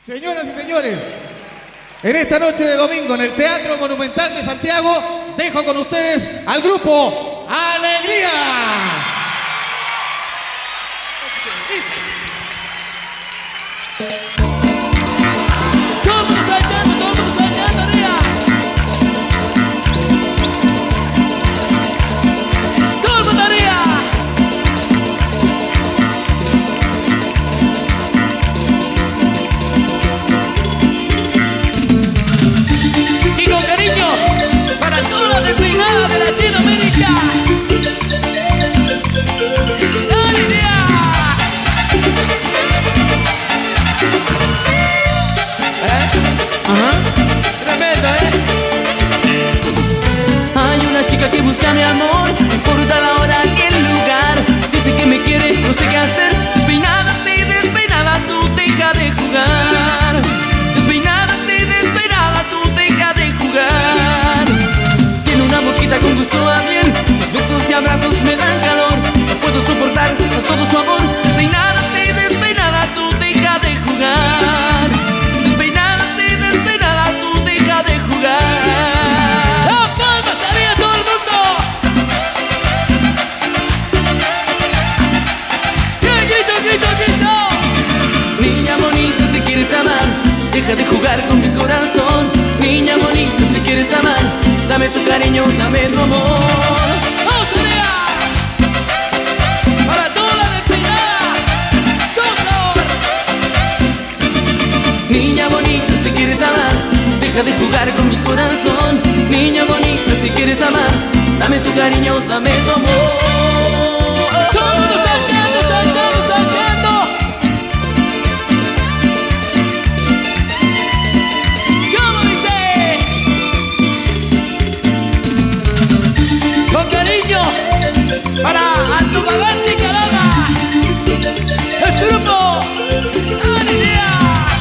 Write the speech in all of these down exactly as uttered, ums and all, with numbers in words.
Señoras y señores, en esta noche de domingo en el Teatro Monumental de Santiago, dejo con ustedes al grupo Alegría. Todo el mundo saltando, todo el mundo saltando arriba. Todo el mundo arriba. Y con cariño para todas las despeinadas de Latinoamérica. Ajá. Tremendo, ¿eh? Hay una chica que busca mi amor, no importa la hora ni el lugar. Dice que me quiere, no sé qué hacer. Despeinada, sí, despeinada, tú deja de jugar. Despeinada, sí, despeinada, tú deja de jugar. Tiene una boquita con gusto a miel, sus besos y abrazos me dan calor. No puedo soportar más todo su amor. Despeinada, sí, despeinada, tú deja de jugar. De jugar. ¡La palma salía todo el mundo! ¡Quito, quito, quito! Niña bonita, si quieres amar, deja de jugar con mi corazón. Niña bonita, si quieres amar, dame tu cariño, dame tu amor. ¡Vamos allá! Para todas las despeinadas, ¡con sabor! Niña bonita, si quieres amar, deja de jugar con mi corazón. Niña bonita, si quieres amar, dame tu cariño, dame tu amor. Todo el mundo saltando, saltando, saltando. ¿Cómo dice? Con cariño para Antofagasta y Calama. Es grupo Alegría.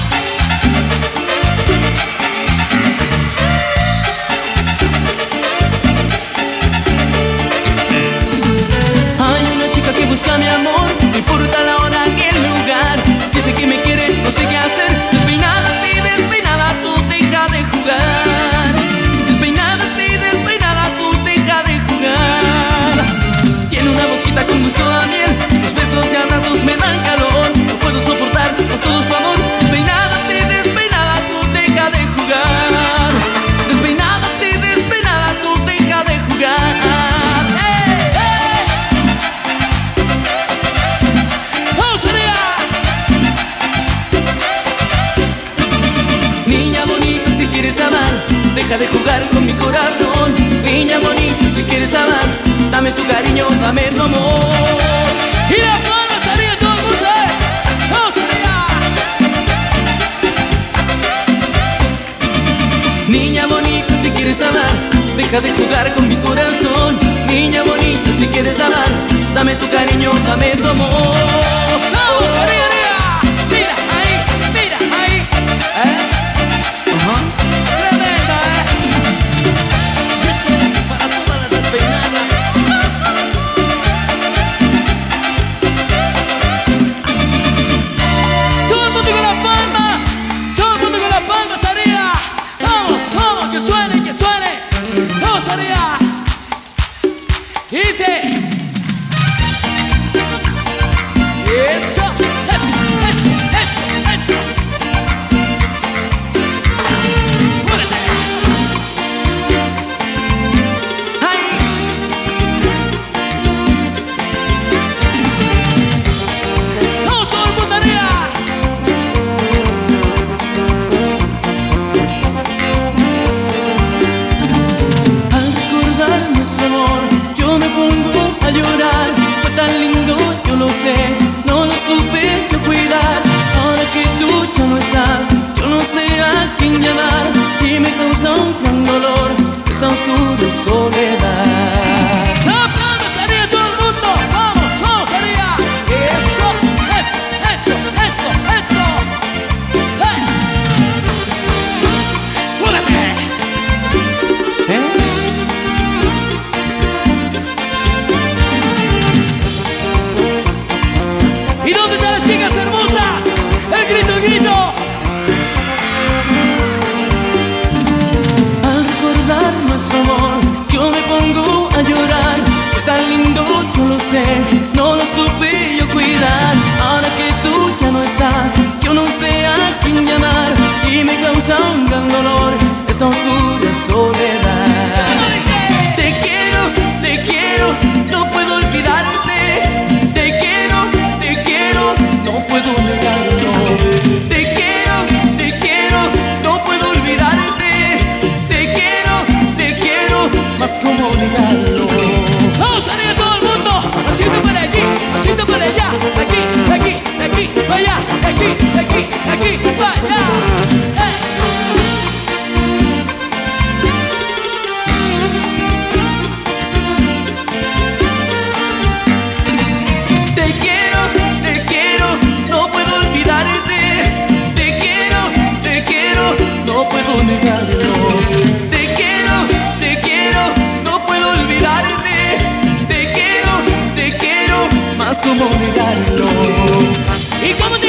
Que busca mi amor, no importa la hora ni el lugar. Dice que me quiere, no sé qué hacer. Despeinada, sí, despeinada, tú deja de jugar. Despeinada, sí, despeinada, tú deja de jugar. Tiene una boquita con gusto a miel, sus besos y abrazos me dan calor. No puedo soportar más todo su amor. Despeinada, sí, despeinada, tú deja de jugar. Despeinada, sí, despeinada, tú deja de jugar. Deja de jugar con mi corazón. Niña bonita, si quieres amar, dame tu cariño, dame tu amor. Y la palma salía todo el mundo. ¡Vamos arriba! Niña bonita, si quieres amar, deja de jugar con mi corazón. Niña bonita, si quieres amar, dame tu cariño, dame tu amor. ¡Vamos arriba, arriba! Mira ahí, mira ahí. ¿Eh? Ajá. Que suene, que suene. Vamos arriba. Dice. Eso, eso. cómo negarlo. Y como te